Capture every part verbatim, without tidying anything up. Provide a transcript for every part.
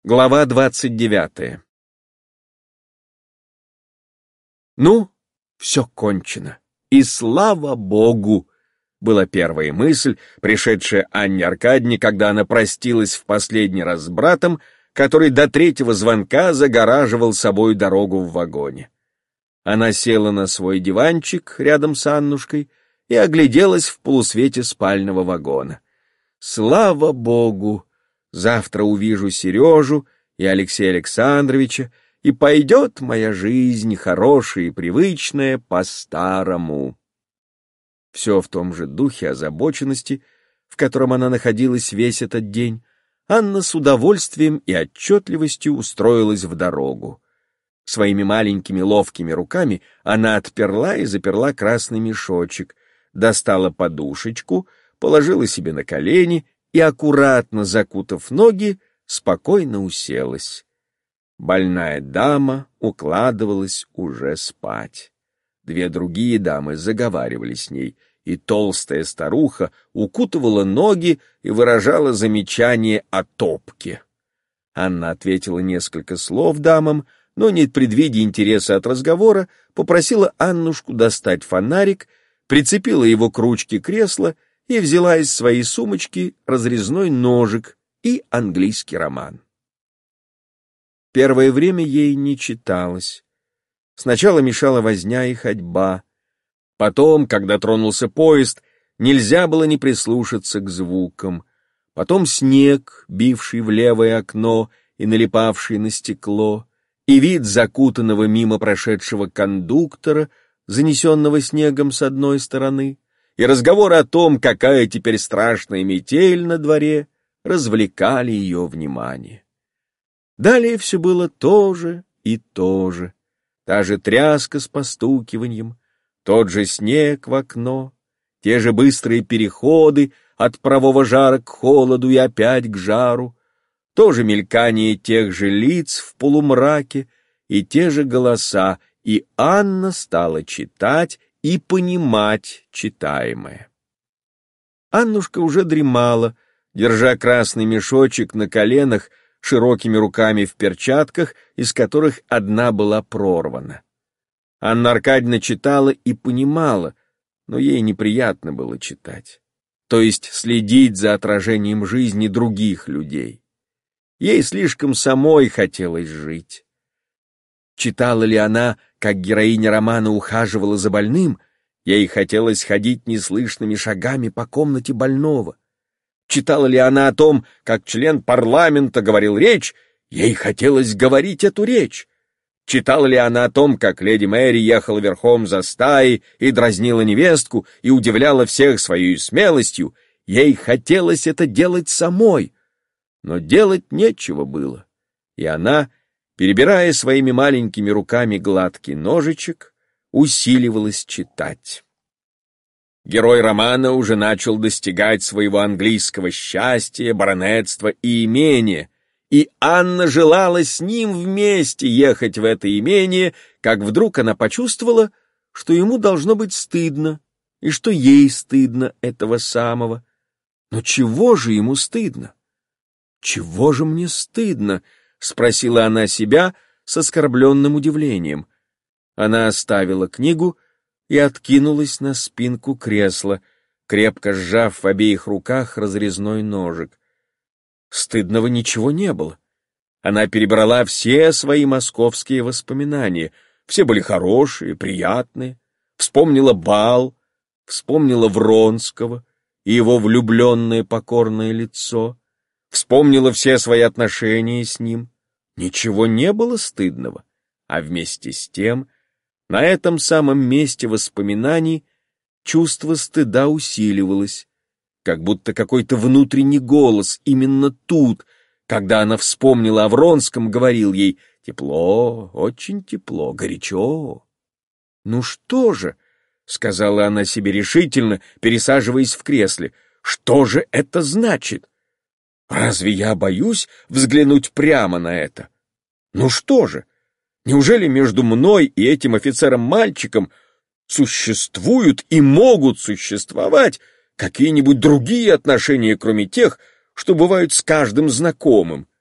Глава двадцать девятая. Ну, все кончено. И слава Богу! Была первая мысль, пришедшая Анне Аркадьевне, когда она простилась в последний раз с братом, который до третьего звонка загораживал собой дорогу в вагоне. Она села на свой диванчик рядом с Аннушкой и огляделась в полусвете спального вагона. Слава Богу! Завтра увижу Сережу и Алексея Александровича, и пойдет моя жизнь, хорошая и привычная, по-старому. Все в том же духе озабоченности, в котором она находилась весь этот день, Анна с удовольствием и отчетливостью устроилась в дорогу. Своими маленькими ловкими руками она отперла и заперла красный мешочек, достала подушечку, положила себе на колени и, аккуратно закутав ноги, спокойно уселась. Больная дама укладывалась уже спать. Две другие дамы заговаривали с ней, и толстая старуха укутывала ноги и выражала замечание о топке. Анна ответила несколько слов дамам, но, не предвидя интереса от разговора, попросила Аннушку достать фонарик, прицепила его к ручке кресла и взяла из своей сумочки разрезной ножик и английский роман. Первое время ей не читалось. Сначала мешала возня и ходьба. Потом, когда тронулся поезд, нельзя было не прислушаться к звукам. Потом снег, бивший в левое окно и налипавший на стекло, и вид закутанного мимо прошедшего кондуктора, занесенного снегом с одной стороны, и разговоры о том, какая теперь страшная метель на дворе, развлекали ее внимание. Далее все было то же и то же. Та же тряска с постукиванием, тот же снег в окно, те же быстрые переходы от парового жара к холоду и опять к жару, то же мелькание тех же лиц в полумраке и те же голоса, и Анна стала читать и понимать читаемое. Аннушка уже дремала, держа красный мешочек на коленах, широкими руками в перчатках, из которых одна была прорвана. Анна Аркадьевна читала и понимала, но ей неприятно было читать, то есть следить за отражением жизни других людей. Ей слишком самой хотелось жить. Читала ли она, как героиня романа ухаживала за больным, ей хотелось ходить неслышными шагами по комнате больного. Читала ли она о том, как член парламента говорил речь, ей хотелось говорить эту речь. Читала ли она о том, как леди Мэри ехала верхом за стаей и дразнила невестку и удивляла всех своей смелостью, ей хотелось это делать самой. Но делать нечего было, и она, перебирая своими маленькими руками гладкий ножичек, усиливалась читать. Герой романа уже начал достигать своего английского счастья, баронетства и имения, и Анна желала с ним вместе ехать в это имение, как вдруг она почувствовала, что ему должно быть стыдно, и что ей стыдно этого самого. Но чего же ему стыдно? «Чего же мне стыдно?» — спросила она себя с оскорбленным удивлением. Она оставила книгу и откинулась на спинку кресла, крепко сжав в обеих руках разрезной ножик. Стыдного ничего не было. Она перебрала все свои московские воспоминания. Все были хорошие, приятные. Вспомнила бал, вспомнила Вронского и его влюбленное покорное лицо. Вспомнила все свои отношения с ним. Ничего не было стыдного, а вместе с тем на этом самом месте воспоминаний чувство стыда усиливалось, как будто какой-то внутренний голос именно тут, когда она вспомнила о Вронском, говорил ей: «Тепло, очень тепло, горячо». «Ну что же?» — сказала она себе решительно, пересаживаясь в кресле. «Что же это значит? Разве я боюсь взглянуть прямо на это? Ну что же? Неужели между мной и этим офицером-мальчиком существуют и могут существовать какие-нибудь другие отношения, кроме тех, что бывают с каждым знакомым?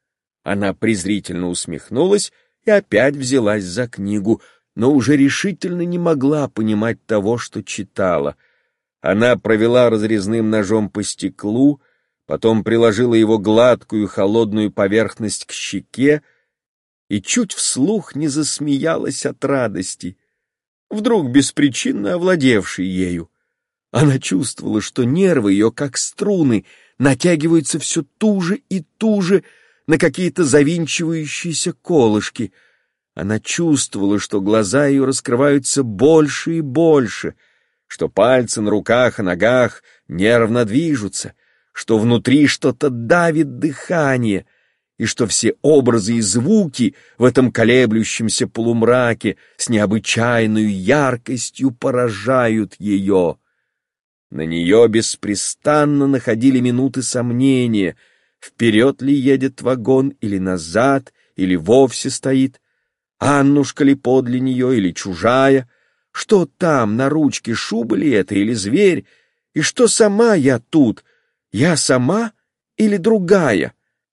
Она презрительно усмехнулась и опять взялась за книгу, но уже решительно не могла понимать того, что читала. Она провела разрезным ножом по стеклу, потом приложила его гладкую холодную поверхность к щеке и чуть вслух не засмеялась от радости, вдруг беспричинно овладевшей ею. Она чувствовала, что нервы ее, как струны, натягиваются все туже и туже на какие-то завинчивающиеся колышки. Она чувствовала, что глаза ее раскрываются больше и больше, что пальцы на руках и ногах нервно движутся, что внутри что-то давит дыхание, и что все образы и звуки в этом колеблющемся полумраке с необычайной яркостью поражают ее. На нее беспрестанно находили минуты сомнения, вперед ли едет вагон или назад, или вовсе стоит, Аннушка ли подле нее или чужая, что там на ручке, шуба ли это или зверь, и что сама я тут, я сама или другая?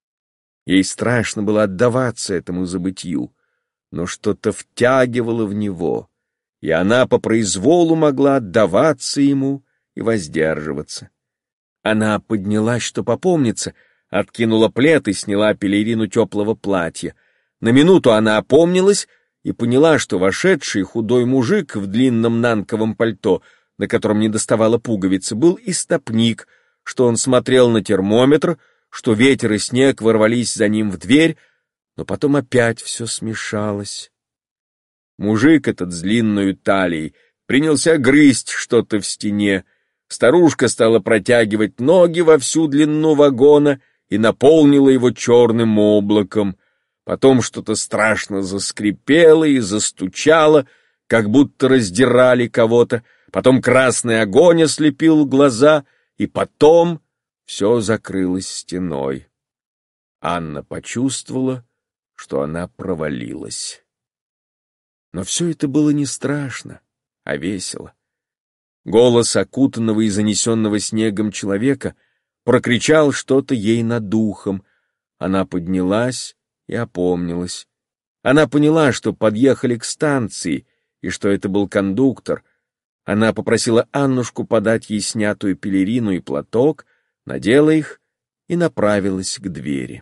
Ей страшно было отдаваться этому забытью, но что-то втягивало в него, и она по произволу могла отдаваться ему и воздерживаться. Она поднялась, чтоб опомниться, откинула плед и сняла пелерину теплого платья. На минуту она опомнилась и поняла, что вошедший худой мужик в длинном нанковом пальто, на котором не доставало пуговицы, был истопник, что он смотрел на термометр, что ветер и снег ворвались за ним в дверь, но потом опять все смешалось. Мужик этот с длинной талией принялся грызть что-то в стене, старушка стала протягивать ноги во всю длину вагона и наполнила его черным облаком. Потом что-то страшно заскрипело и застучало, как будто раздирали кого-то. Потом красный огонь ослепил глаза, и потом все закрылось стеной. Анна почувствовала, что она провалилась. Но все это было не страшно, а весело. Голос окутанного и занесенного снегом человека прокричал что-то ей над духом. Она поднялась и опомнилась. Она поняла, что подъехали к станции, и что это был кондуктор. Она попросила Аннушку подать ей снятую пелерину и платок, надела их и направилась к двери.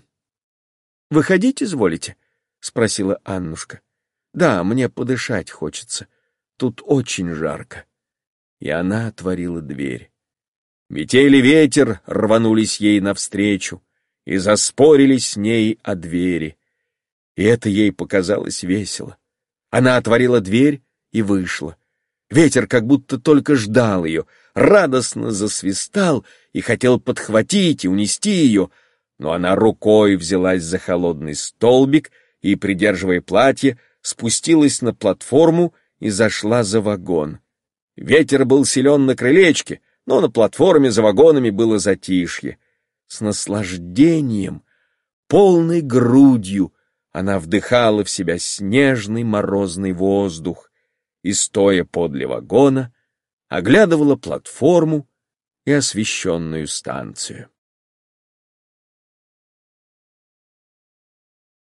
— Выходить изволите? — спросила Аннушка. — Да, мне подышать хочется. Тут очень жарко. И она отворила дверь. Метель и ветер рванулись ей навстречу и заспорили с ней о двери. И это ей показалось весело. Она отворила дверь и вышла. Ветер как будто только ждал ее, радостно засвистал и хотел подхватить и унести ее, но она рукой взялась за холодный столбик и, придерживая платье, спустилась на платформу и зашла за вагон. Ветер был силен на крылечке, но на платформе за вагонами было затишье. С наслаждением, полной грудью она вдыхала в себя снежный морозный воздух и, стоя подле вагона, оглядывала платформу и освещенную станцию.